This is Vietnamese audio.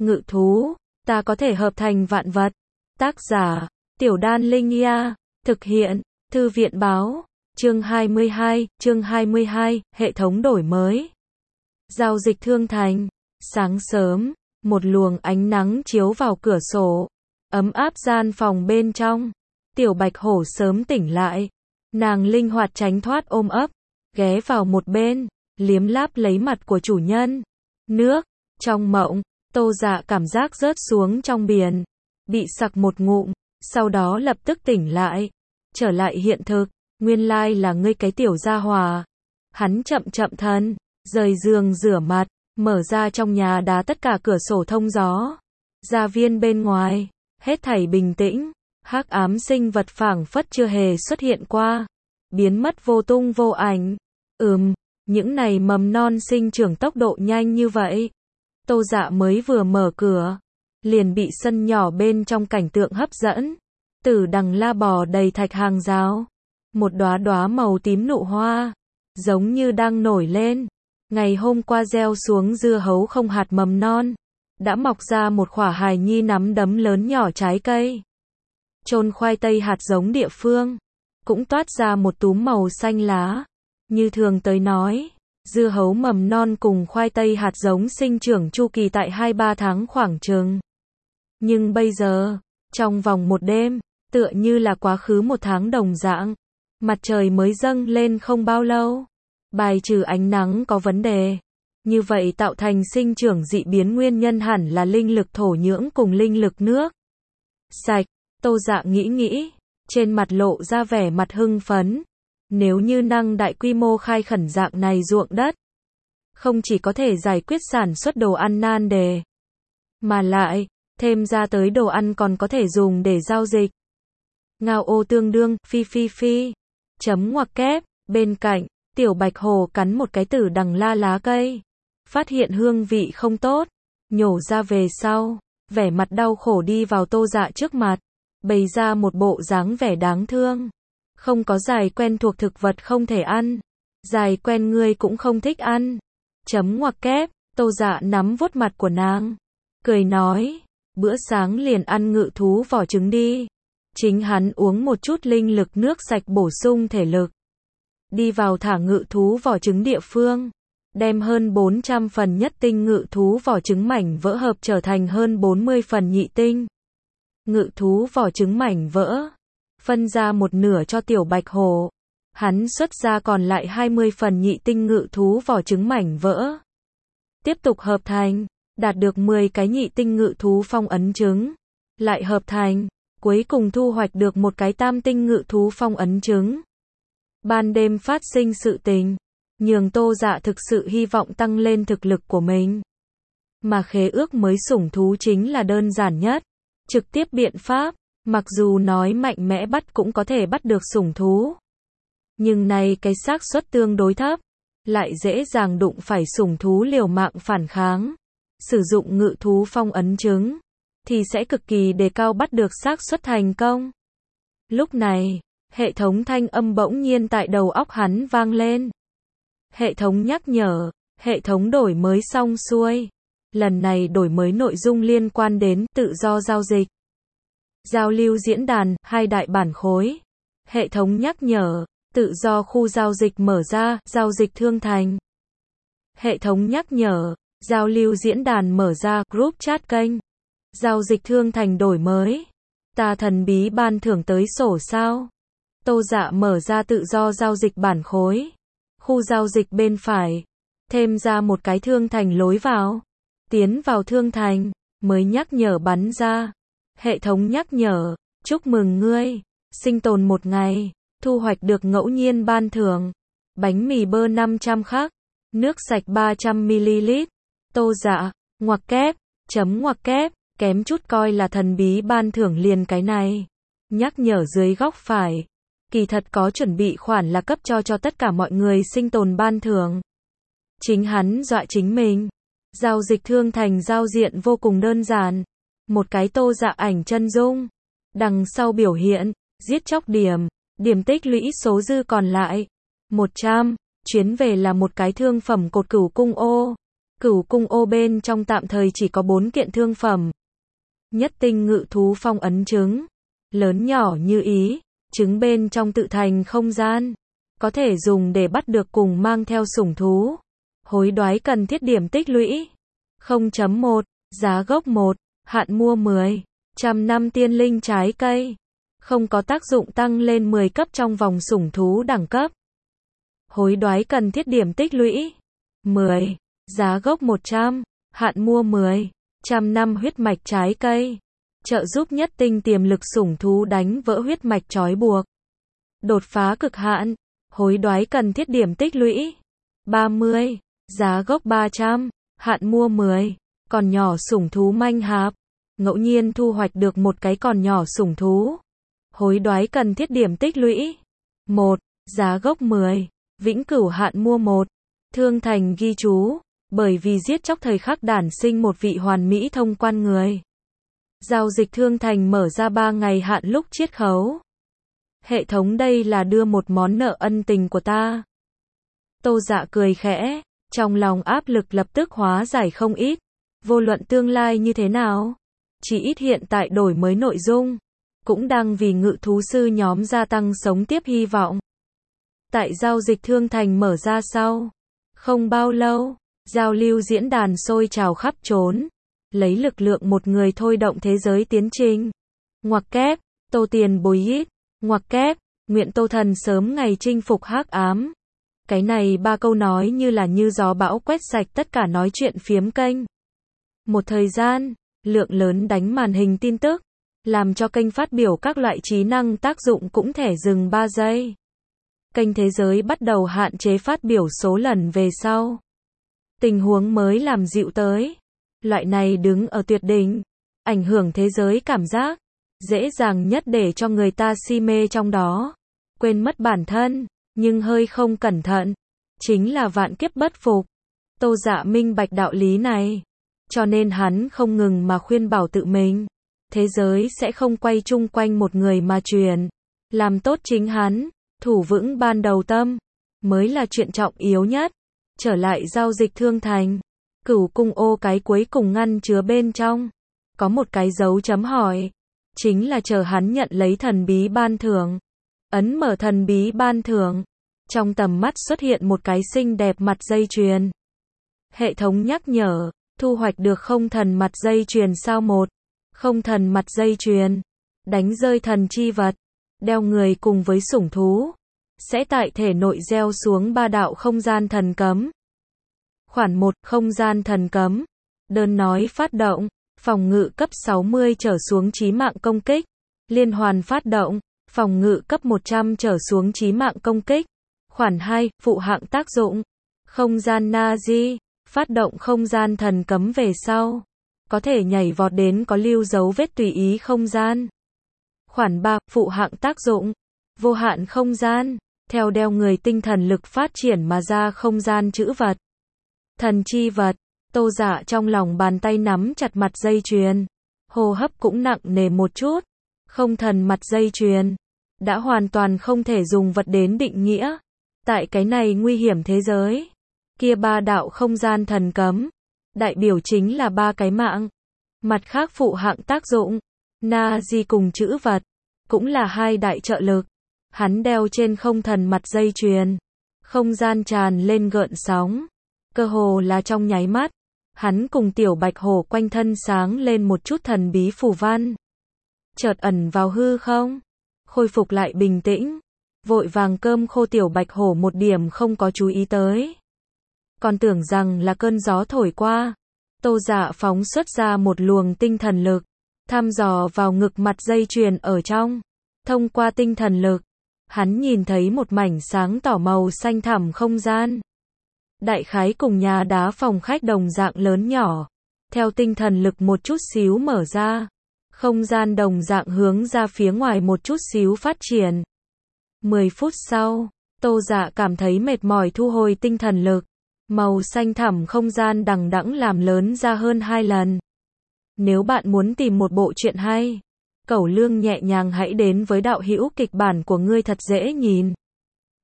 Ngự thú, ta có thể hợp thành vạn vật. Tác giả, Tiểu Đan Linh Nha. Thực hiện, Thư viện báo. Chương 22, hệ thống đổi mới. Giao dịch thương thành. Sáng sớm, một luồng ánh nắng chiếu vào cửa sổ, ấm áp gian phòng bên trong. Tiểu Bạch Hổ sớm tỉnh lại. Nàng linh hoạt tránh thoát ôm ấp, ghé vào một bên, liếm láp lấy mặt của chủ nhân. Nước, trong mộng, Tô Dạ cảm giác rớt xuống trong biển, bị sặc một ngụm, sau đó lập tức tỉnh lại, trở lại hiện thực, nguyên lai là ngươi cái tiểu gia hỏa. Hắn chậm chậm thân, rời giường rửa mặt, mở ra trong nhà đá tất cả cửa sổ thông gió. Gia viên bên ngoài, hết thảy bình tĩnh, hắc ám sinh vật phảng phất chưa hề xuất hiện qua, biến mất vô tung vô ảnh. Những này mầm non sinh trưởng tốc độ nhanh như vậy. Tô Dạ mới vừa mở cửa, liền bị sân nhỏ bên trong cảnh tượng hấp dẫn. Tử đằng la bò đầy thạch hàng rào, một đóa đóa màu tím nụ hoa, giống như đang nổi lên. Ngày hôm qua gieo xuống dưa hấu không hạt mầm non, đã mọc ra một khỏa hài nhi nắm đấm lớn nhỏ trái cây. Chôn khoai tây hạt giống địa phương, cũng toát ra một túm màu xanh lá. Như thường tới nói, dưa hấu mầm non cùng khoai tây hạt giống sinh trưởng chu kỳ tại 2-3 tháng khoảng chừng. Nhưng bây giờ, trong vòng một đêm, tựa như là quá khứ một tháng đồng dạng, mặt trời mới dâng lên không bao lâu. Bài trừ ánh nắng có vấn đề. Như vậy tạo thành sinh trưởng dị biến nguyên nhân hẳn là linh lực thổ nhưỡng cùng linh lực nước sạch. Tô Dạ nghĩ, trên mặt lộ ra vẻ mặt hưng phấn. Nếu như năng đại quy mô khai khẩn dạng này ruộng đất, không chỉ có thể giải quyết sản xuất đồ ăn nan đề, mà lại, thêm ra tới đồ ăn còn có thể dùng để giao dịch. Ngao ô tương đương, phi. Chấm ngoặc kép, bên cạnh, Tiểu Bạch Hổ cắn một cái tử đằng la lá cây. Phát hiện hương vị không tốt, nhổ ra về sau, vẻ mặt đau khổ đi vào Tô Dạ trước mặt, bày ra một bộ dáng vẻ đáng thương. Không có dài quen thuộc thực vật không thể ăn, dài quen ngươi cũng không thích ăn. Chấm ngoặc kép, Tô Dạ nắm vuốt mặt của nàng, cười nói, bữa sáng liền ăn ngự thú vỏ trứng đi. Chính hắn uống một chút linh lực nước sạch bổ sung thể lực. Đi vào thả ngự thú vỏ trứng địa phương, đem hơn 400 phần nhất tinh ngự thú vỏ trứng mảnh vỡ hợp trở thành hơn 40 phần nhị tinh. Ngự thú vỏ trứng mảnh vỡ, phân ra một nửa cho Tiểu Bạch Hổ. Hắn xuất ra còn lại 20 phần nhị tinh ngự thú vỏ trứng mảnh vỡ. Tiếp tục hợp thành, đạt được 10 cái nhị tinh ngự thú phong ấn trứng. Lại hợp thành, cuối cùng thu hoạch được một cái tam tinh ngự thú phong ấn trứng. Ban đêm phát sinh sự tình, nhường Tô Dạ thực sự hy vọng tăng lên thực lực của mình. Mà khế ước mới sủng thú chính là đơn giản nhất, trực tiếp biện pháp. Mặc dù nói mạnh mẽ bắt cũng có thể bắt được sủng thú, nhưng này cái xác suất tương đối thấp, lại dễ dàng đụng phải sủng thú liều mạng phản kháng. Sử dụng ngự thú phong ấn trứng, thì sẽ cực kỳ đề cao bắt được xác suất thành công. Lúc này, hệ thống thanh âm bỗng nhiên tại đầu óc hắn vang lên. Hệ thống nhắc nhở, hệ thống đổi mới xong xuôi. Lần này đổi mới nội dung liên quan đến tự do giao dịch. Giao lưu diễn đàn, 2 đại bản khối. Hệ thống nhắc nhở, tự do khu giao dịch mở ra, giao dịch thương thành. Hệ thống nhắc nhở, giao lưu diễn đàn mở ra, group chat kênh. Giao dịch thương thành đổi mới. Ta thần bí ban thưởng tới sổ sao? Tô Dạ mở ra tự do giao dịch bản khối. Khu giao dịch bên phải. Thêm ra một cái thương thành lối vào. Tiến vào thương thành, mới nhắc nhở bắn ra. Hệ thống nhắc nhở, chúc mừng ngươi, sinh tồn 1 ngày, thu hoạch được ngẫu nhiên ban thưởng. Bánh mì bơ 500 khắc, nước sạch 300ml. Tô Dạ, ngoặc kép, chấm ngoặc kép, kém chút coi là thần bí ban thưởng liền cái này. Nhắc nhở dưới góc phải, kỳ thật có chuẩn bị khoản là cấp cho tất cả mọi người sinh tồn ban thưởng. Chính hắn dọa chính mình. Giao dịch thương thành giao diện vô cùng đơn giản. Một cái Tô Dạ ảnh chân dung. Đằng sau biểu hiện, giết chóc điểm, điểm tích lũy số dư còn lại. 100, chuyến về là một cái thương phẩm cột cửu cung ô. Cửu cung ô bên trong tạm thời chỉ có 4 kiện thương phẩm. Nhất tinh ngự thú phong ấn trứng, lớn nhỏ như ý, trứng bên trong tự thành không gian, có thể dùng để bắt được cùng mang theo sủng thú. Hối đoái cần thiết điểm tích lũy 0.1, giá gốc 1, hạn mua 10, 100 tiên linh trái cây, không có tác dụng tăng lên 10 cấp trong vòng sủng thú đẳng cấp. Hối đoái cần thiết điểm tích lũy 10, giá gốc 100, hạn mua 10, 100 huyết mạch trái cây, trợ giúp nhất tinh tiềm lực sủng thú đánh vỡ huyết mạch trói buộc. Đột phá cực hạn, hối đoái cần thiết điểm tích lũy 30, giá gốc 300, hạn mua 10, còn nhỏ sủng thú manh hạp, ngẫu nhiên thu hoạch được một cái còn nhỏ sủng thú. Hối đoái cần thiết điểm tích lũy 1, giá gốc 10, vĩnh cửu hạn mua 1, thương thành ghi chú, bởi vì giết chóc thời khắc đản sinh một vị hoàn mỹ thông quan người. Giao dịch thương thành mở ra 3 ngày hạn lúc chiết khấu. Hệ thống đây là đưa một món nợ ân tình của ta. Tô Dạ cười khẽ, trong lòng áp lực lập tức hóa giải không ít. Vô luận tương lai như thế nào, chỉ ít hiện tại đổi mới nội dung, cũng đang vì ngự thú sư nhóm gia tăng sống tiếp hy vọng. Tại giao dịch thương thành mở ra sau, không bao lâu, giao lưu diễn đàn sôi trào khắp trốn, lấy lực lượng một người thôi động thế giới tiến trình. Ngoặc kép, Tô tiền bối ít, ngoặc kép, nguyện Tô thần sớm ngày chinh phục hắc ám. Cái này 3 câu nói như là như gió bão quét sạch tất cả nói chuyện phiếm kênh. Một thời gian, lượng lớn đánh màn hình tin tức, làm cho kênh phát biểu các loại trí năng tác dụng cũng thể dừng 3 giây. Kênh thế giới bắt đầu hạn chế phát biểu số lần về sau. Tình huống mới làm dịu tới. Loại này đứng ở tuyệt đỉnh, ảnh hưởng thế giới cảm giác, dễ dàng nhất để cho người ta si mê trong đó, quên mất bản thân, nhưng hơi không cẩn thận, chính là vạn kiếp bất phục. Tô Dạ minh bạch đạo lý này, cho nên hắn không ngừng mà khuyên bảo tự mình, thế giới sẽ không quay chung quanh một người mà chuyển, làm tốt chính hắn, thủ vững ban đầu tâm, mới là chuyện trọng yếu nhất. Trở lại giao dịch thương thành, Cửu cung ô cái cuối cùng ngăn chứa bên trong, có một cái dấu chấm hỏi, chính là chờ hắn nhận lấy thần bí ban thưởng. Ấn mở thần bí ban thưởng, trong tầm mắt xuất hiện một cái xinh đẹp mặt dây chuyền. Hệ thống nhắc nhở, thu hoạch được không thần mặt dây chuyền sao 1, không thần mặt dây chuyền, đánh rơi thần chi vật, đeo người cùng với sủng thú, sẽ tại thể nội gieo xuống 3 đạo không gian thần cấm. Khoản 1, không gian thần cấm. Đơn nói phát động, phòng ngự cấp 60 trở xuống chí mạng công kích. Liên hoàn phát động, phòng ngự cấp 100 trở xuống chí mạng công kích. Khoản 2, phụ hạng tác dụng. Không gian Nazi, phát động không gian thần cấm về sau, có thể nhảy vọt đến có lưu dấu vết tùy ý không gian. Khoản 3, phụ hạng tác dụng. Vô hạn không gian, theo đeo người tinh thần lực phát triển mà ra không gian chữ vật. Thần chi vật, Tô Dạ trong lòng bàn tay nắm chặt mặt dây chuyền, hô hấp cũng nặng nề một chút. Không thần mặt dây chuyền, đã hoàn toàn không thể dùng vật đến định nghĩa. Tại cái này nguy hiểm thế giới, kia 3 đạo không gian thần cấm, đại biểu chính là 3 cái mạng. Mặt khác phụ hạng tác dụng, Nazi cùng chữ vật, cũng là 2 đại trợ lực. Hắn đeo trên không thần mặt dây chuyền, không gian tràn lên gợn sóng, cơ hồ là trong nháy mắt, hắn cùng tiểu bạch hổ quanh thân sáng lên một chút thần bí phù văn, chợt ẩn vào hư không, khôi phục lại bình tĩnh, vội vàng cơm khô tiểu bạch hổ một điểm không có chú ý tới, còn tưởng rằng là cơn gió thổi qua. Tô Dạ phóng xuất ra một luồng tinh thần lực, thăm dò vào ngực mặt dây chuyền ở trong, thông qua tinh thần lực, hắn nhìn thấy một mảnh sáng tỏ màu xanh thẳm không gian. Đại khái cùng nhà đá phòng khách đồng dạng lớn nhỏ, theo tinh thần lực một chút xíu mở ra, không gian đồng dạng hướng ra phía ngoài một chút xíu phát triển. 10 phút sau, Tô Dạ cảm thấy mệt mỏi thu hồi tinh thần lực, màu xanh thẳm không gian đằng đẵng làm lớn ra hơn 2 lần. Nếu bạn muốn tìm một bộ truyện hay, cẩu lương nhẹ nhàng hãy đến với đạo hữu kịch bản của ngươi thật dễ nhìn.